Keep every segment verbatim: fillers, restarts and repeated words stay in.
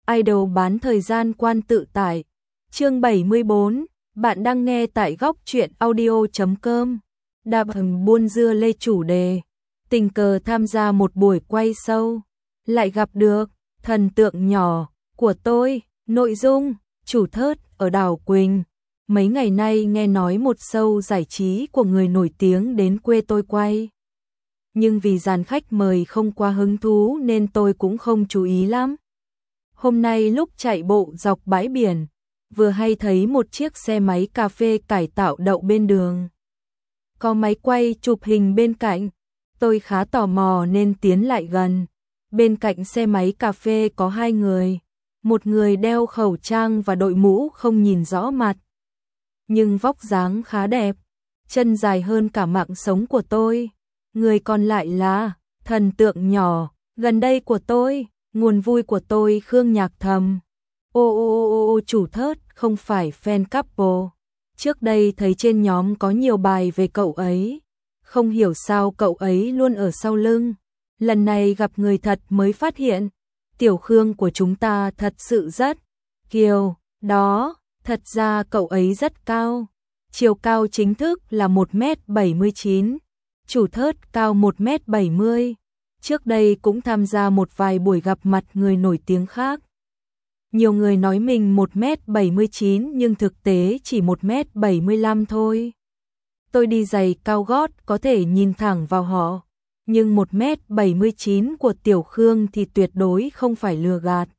idol bán thời gian quan tự tại. Chương bảy mươi bốn, bạn đang nghe tại góc truyện audio chấm com. Đạp hầm buôn dưa lê chủ đề. Tình cờ tham gia một buổi quay show, lại gặp được thần tượng nhỏ của tôi. Nội dung, chủ thớt ở đảo Quỳnh. Mấy ngày nay nghe nói một show giải trí của người nổi tiếng đến quê tôi quay. Nhưng vì dàn khách mời không quá hứng thú nên tôi cũng không chú ý lắm. Hôm nay lúc chạy bộ dọc bãi biển, vừa hay thấy một chiếc xe máy cà phê cải tạo đậu bên đường. Có máy quay chụp hình bên cạnh, tôi khá tò mò nên tiến lại gần. Bên cạnh xe máy cà phê có hai người, một người đeo khẩu trang và đội mũ không nhìn rõ mặt. Nhưng vóc dáng khá đẹp, chân dài hơn cả mạng sống của tôi. Người còn lại là thần tượng nhỏ gần đây của tôi, nguồn vui của tôi Khương Nhạc Thầm. Ô ô ô ô chủ thớt không phải fan couple. Trước đây thấy trên nhóm có nhiều bài về cậu ấy, không hiểu sao cậu ấy luôn ở sau lưng. Lần này gặp người thật mới phát hiện, tiểu Khương của chúng ta thật sự rất kiều. Đó, thật ra cậu ấy rất cao. Chiều cao chính thức là một mét bảy mươi chín, chủ thớt cao một mét bảy mươi. Trước đây cũng tham gia một vài buổi gặp mặt người nổi tiếng khác. Nhiều người nói mình một mét bảy mươi chín nhưng thực tế chỉ một mét bảy mươi lăm thôi. Tôi đi giày cao gót có thể nhìn thẳng vào họ, nhưng một mét bảy mươi chín của tiểu Khương thì tuyệt đối không phải lừa gạt.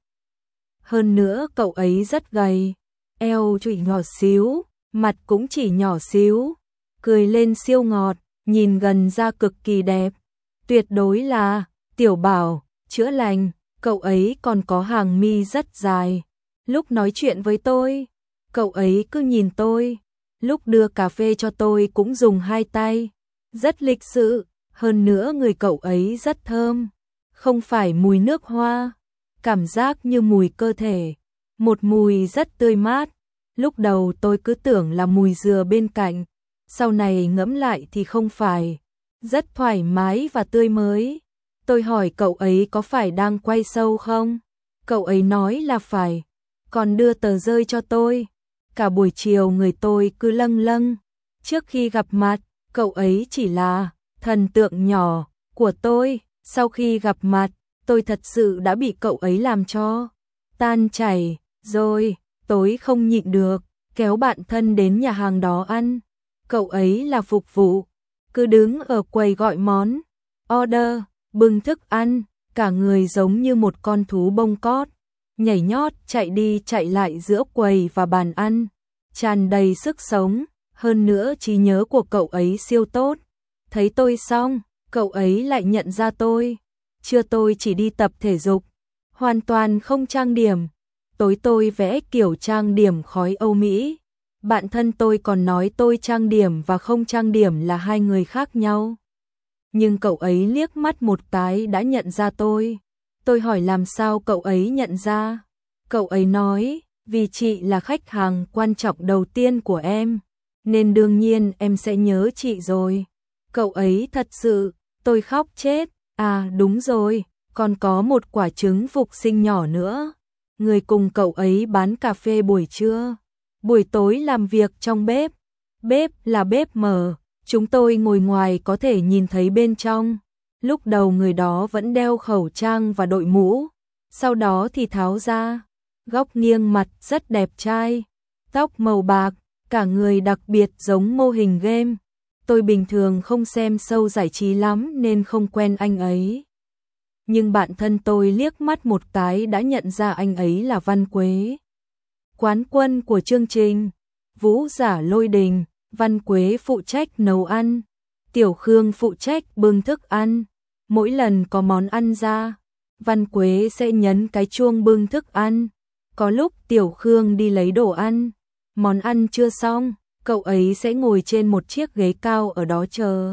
Hơn nữa cậu ấy rất gầy, eo chỉ nhỏ xíu, mặt cũng chỉ nhỏ xíu, cười lên siêu ngọt, nhìn gần ra cực kỳ đẹp. Tuyệt đối là tiểu bảo, chữa lành. Cậu ấy còn có hàng mi rất dài. Lúc nói chuyện với tôi, cậu ấy cứ nhìn tôi. Lúc đưa cà phê cho tôi cũng dùng hai tay. Rất lịch sự, hơn nữa người cậu ấy rất thơm. Không phải mùi nước hoa, cảm giác như mùi cơ thể. Một mùi rất tươi mát. Lúc đầu tôi cứ tưởng là mùi dừa bên cạnh. Sau này ngẫm lại thì không phải. Rất thoải mái và tươi mới. Tôi hỏi cậu ấy có phải đang quay show không? Cậu ấy nói là phải, còn đưa tờ rơi cho tôi. Cả buổi chiều người tôi cứ lâng lâng. Trước khi gặp mặt, cậu ấy chỉ là thần tượng nhỏ của tôi. Sau khi gặp mặt, tôi thật sự đã bị cậu ấy làm cho tan chảy. Rồi, tối không nhịn được, kéo bạn thân đến nhà hàng đó ăn. Cậu ấy là phục vụ, cứ đứng ở quầy gọi món, order, bưng thức ăn, cả người giống như một con thú bông cót, nhảy nhót chạy đi chạy lại giữa quầy và bàn ăn, tràn đầy sức sống. Hơn nữa trí nhớ của cậu ấy siêu tốt. Thấy tôi xong, cậu ấy lại nhận ra tôi. Chưa, tôi chỉ đi tập thể dục, hoàn toàn không trang điểm. Tối tôi vẽ kiểu trang điểm khói Âu Mỹ. Bạn thân tôi còn nói tôi trang điểm và không trang điểm là hai người khác nhau. Nhưng cậu ấy liếc mắt một cái đã nhận ra tôi. Tôi hỏi làm sao cậu ấy nhận ra. Cậu ấy nói, vì chị là khách hàng quan trọng đầu tiên của em, nên đương nhiên em sẽ nhớ chị rồi. Cậu ấy thật sự, tôi khóc chết. À đúng rồi, còn có một quả trứng phục sinh nhỏ nữa. Người cùng cậu ấy bán cà phê buổi trưa, buổi tối làm việc trong bếp. Bếp là bếp mở. Chúng tôi ngồi ngoài có thể nhìn thấy bên trong. Lúc đầu người đó vẫn đeo khẩu trang và đội mũ, sau đó thì tháo ra. Góc nghiêng mặt rất đẹp trai, tóc màu bạc, cả người đặc biệt giống mô hình game. Tôi bình thường không xem show giải trí lắm nên không quen anh ấy. Nhưng bạn thân tôi liếc mắt một cái đã nhận ra anh ấy là Văn Quế, quán quân của chương trình Vũ giả Lôi Đình. Văn Quế phụ trách nấu ăn, tiểu Khương phụ trách bưng thức ăn. Mỗi lần có món ăn ra, Văn Quế sẽ nhấn cái chuông bưng thức ăn. Có lúc tiểu Khương đi lấy đồ ăn, món ăn chưa xong, cậu ấy sẽ ngồi trên một chiếc ghế cao ở đó chờ,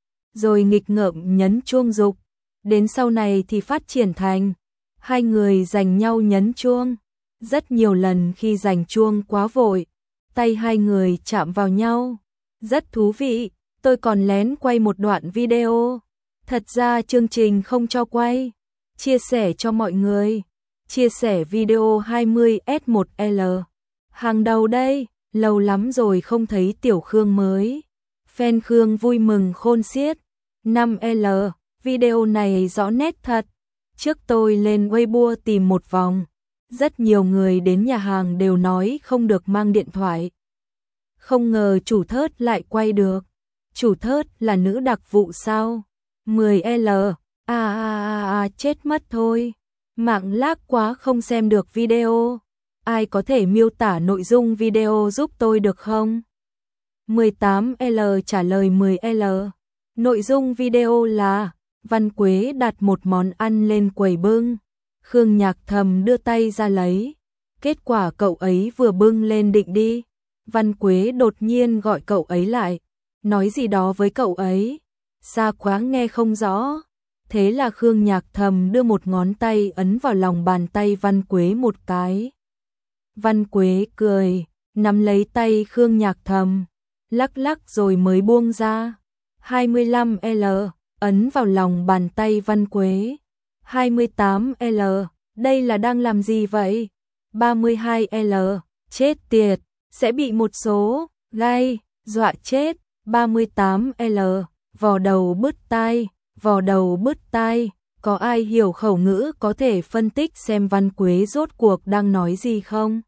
rồi nghịch ngợm nhấn chuông dục. Đến sau này thì phát triển thành hai người giành nhau nhấn chuông. Rất nhiều lần khi giành chuông quá vội, tay hai người chạm vào nhau. Rất thú vị, tôi còn lén quay một đoạn video. Thật ra chương trình không cho quay, chia sẻ cho mọi người. chia sẻ video hai mươi S một L. Hàng đầu đây, lâu lắm rồi không thấy tiểu Khương mới. Fan Khương vui mừng khôn xiết. năm L, video này rõ nét thật. Trước tôi lên Weibo tìm một vòng. Rất nhiều người đến nhà hàng đều nói không được mang điện thoại. Không ngờ chủ thớt lại quay được. Chủ thớt là nữ đặc vụ sao? mười L, à à à à chết mất thôi. Mạng lag quá không xem được video. Ai có thể miêu tả nội dung video giúp tôi được không? mười tám L trả lời mười L. Nội dung video là Văn Quế đặt một món ăn lên quầy bưng. Khương Nhạc Thầm đưa tay ra lấy. Kết quả cậu ấy vừa bưng lên định đi. Văn Quế đột nhiên gọi cậu ấy lại. Nói gì đó với cậu ấy. Xa quá nghe không rõ. Thế là Khương Nhạc Thầm đưa một ngón tay ấn vào lòng bàn tay Văn Quế một cái. Văn Quế cười, nắm lấy tay Khương Nhạc Thầm, lắc lắc rồi mới buông ra. hai mươi lăm L, ấn vào lòng bàn tay Văn Quế. hai mươi tám L, đây là đang làm gì vậy? ba mươi hai L, chết tiệt, sẽ bị một số gai dọa chết. ba mươi tám L, vò đầu bứt tai, vò đầu bứt tai, có ai hiểu khẩu ngữ có thể phân tích xem Văn Quế rốt cuộc đang nói gì không?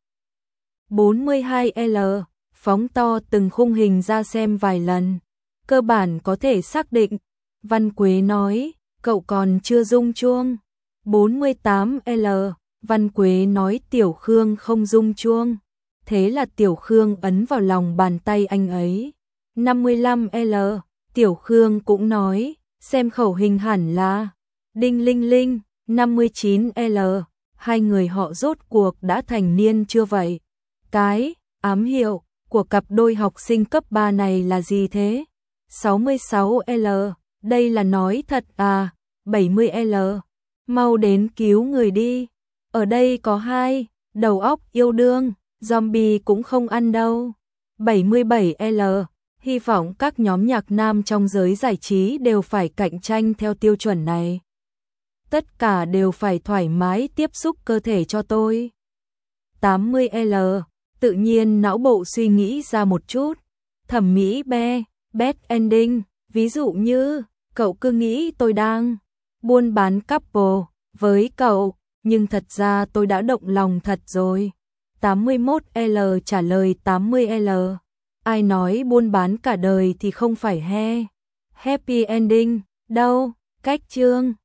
bốn mươi hai L, phóng to từng khung hình ra xem vài lần, cơ bản có thể xác định. Văn Quế nói, cậu còn chưa rung chuông. bốn mươi tám L, Văn Quế nói Tiểu Khương không rung chuông. Thế là Tiểu Khương ấn vào lòng bàn tay anh ấy. năm mươi lăm L, Tiểu Khương cũng nói, xem khẩu hình hẳn là đinh linh linh. năm mươi chín L, hai người họ rốt cuộc đã thành niên chưa vậy? Cái ám hiệu của cặp đôi học sinh cấp ba này là gì thế? sáu mươi sáu L, đây là nói thật à? bảy mươi L, mau đến cứu người đi. Ở đây có hai đầu óc yêu đương, zombie cũng không ăn đâu. bảy mươi bảy L, hy vọng các nhóm nhạc nam trong giới giải trí đều phải cạnh tranh theo tiêu chuẩn này. Tất cả đều phải thoải mái tiếp xúc cơ thể cho tôi. tám mươi L, tự nhiên não bộ suy nghĩ ra một chút. Thẩm mỹ be, bad ending, ví dụ như, cậu cứ nghĩ tôi đang buôn bán couple với cậu, nhưng thật ra tôi đã động lòng thật rồi. tám mươi mốt L trả lời tám mươi L, ai nói buôn bán cả đời thì không phải he happy ending đâu, cách chương.